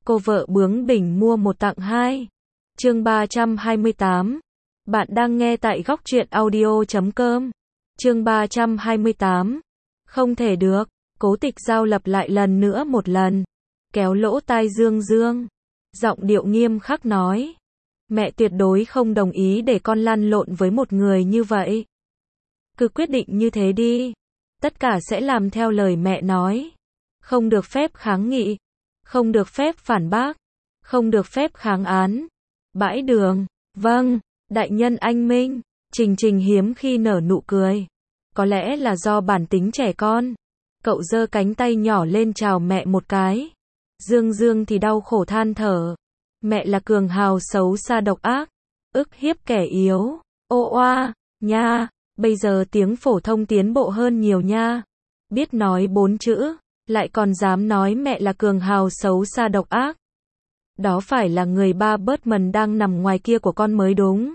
cô vợ bướng bỉnh mua một tặng hai. Chương 328. Bạn đang nghe tại góc truyện audio.com. Chương 328. Không thể được. Cố Tịch Giao lặp lại lần nữa một lần. Kéo lỗ tai Dương Dương. Giọng điệu nghiêm khắc nói. Mẹ tuyệt đối không đồng ý để con lăn lộn với một người như vậy. Cứ quyết định như thế đi. Tất cả sẽ làm theo lời mẹ nói. Không được phép kháng nghị. Không được phép phản bác. Không được phép kháng án. Bãi đường. Vâng, đại nhân anh minh. Trình Trình hiếm khi nở nụ cười. Có lẽ là do bản tính trẻ con. Cậu giơ cánh tay nhỏ lên chào mẹ một cái. Dương Dương thì đau khổ than thở. Mẹ là cường hào xấu xa độc ác. Ức hiếp kẻ yếu. Ô oa, nha. Bây giờ tiếng phổ thông tiến bộ hơn nhiều nha. Biết nói 4 chữ. Lại còn dám nói mẹ là cường hào xấu xa độc ác. Đó phải là người ba Bertman đang nằm ngoài kia của con mới đúng.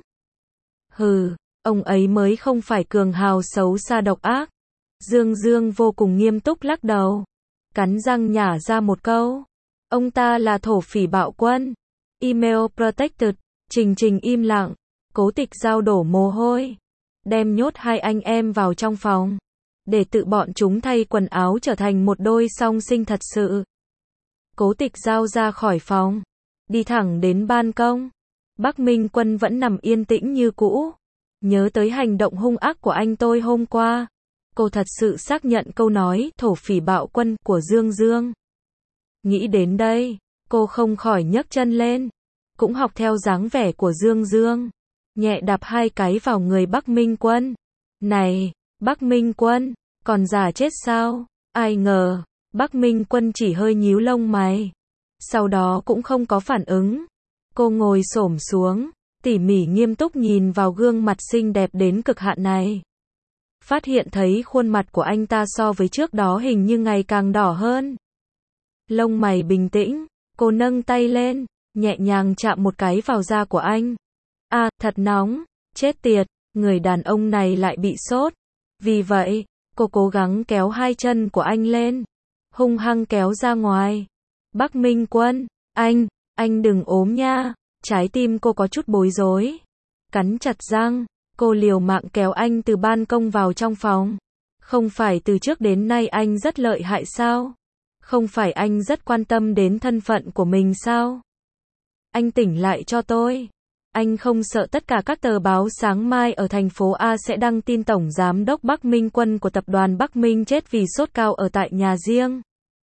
Hừ, ông ấy mới không phải cường hào xấu xa độc ác. Dương Dương vô cùng nghiêm túc lắc đầu. Cắn răng nhả ra một câu. Ông ta là thổ phỉ bạo quân. Email protected. Trình Trình im lặng. Cố Tịch Giao đổ mồ hôi. Đem nhốt hai anh em vào trong phòng. Để tự bọn chúng thay quần áo trở thành một đôi song sinh thật sự. Cố Tịch Giao ra khỏi phòng. Đi thẳng đến ban công. Bắc Minh Quân vẫn nằm yên tĩnh như cũ. Nhớ tới hành động hung ác của anh tôi hôm qua. Cô thật sự xác nhận câu nói thổ phỉ bạo quân của Dương Dương. Nghĩ đến đây, cô không khỏi nhấc chân lên. Cũng học theo dáng vẻ của Dương Dương. Nhẹ đạp hai cái vào người Bắc Minh Quân. Này, Bắc Minh Quân, còn giả chết sao? Ai ngờ, Bắc Minh Quân chỉ hơi nhíu lông mày. Sau đó cũng không có phản ứng. Cô ngồi xổm xuống, tỉ mỉ nghiêm túc nhìn vào gương mặt xinh đẹp đến cực hạn này. Phát hiện thấy khuôn mặt của anh ta so với trước đó hình như ngày càng đỏ hơn. Lông mày bình tĩnh, cô nâng tay lên, nhẹ nhàng chạm một cái vào da của anh. À, thật nóng, chết tiệt, người đàn ông này lại bị sốt. Vì vậy, cô cố gắng kéo hai chân của anh lên, hung hăng kéo ra ngoài. Bắc Minh Quân, anh đừng ốm nha. Trái tim cô có chút bối rối. Cắn chặt răng, cô liều mạng kéo anh từ ban công vào trong phòng. Không phải từ trước đến nay anh rất lợi hại sao? Không phải anh rất quan tâm đến thân phận của mình sao? Anh tỉnh lại cho tôi. Anh không sợ tất cả các tờ báo sáng mai ở thành phố A sẽ đăng tin Tổng Giám đốc Bắc Minh Quân của tập đoàn Bắc Minh chết vì sốt cao ở tại nhà riêng.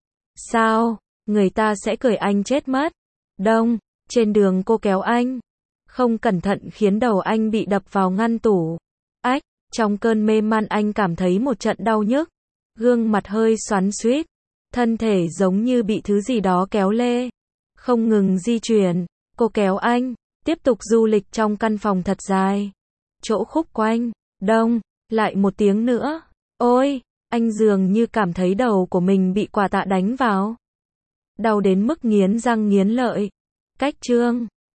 Sao? Người ta sẽ cười anh chết mất. Đông, trên đường cô kéo anh. Không cẩn thận khiến đầu anh bị đập vào ngăn tủ. Ách, trong cơn mê man anh cảm thấy một trận đau nhức. Gương mặt hơi xoắn xuýt. Thân thể giống như bị thứ gì đó kéo lê. Không ngừng di chuyển. Cô kéo anh. Tiếp tục du lịch trong căn phòng thật dài. Chỗ khúc quanh. Đông, lại một tiếng nữa. Ôi, anh dường như cảm thấy đầu của mình bị quả tạ đánh vào. Đau đến mức nghiến răng nghiến lợi. Cách chương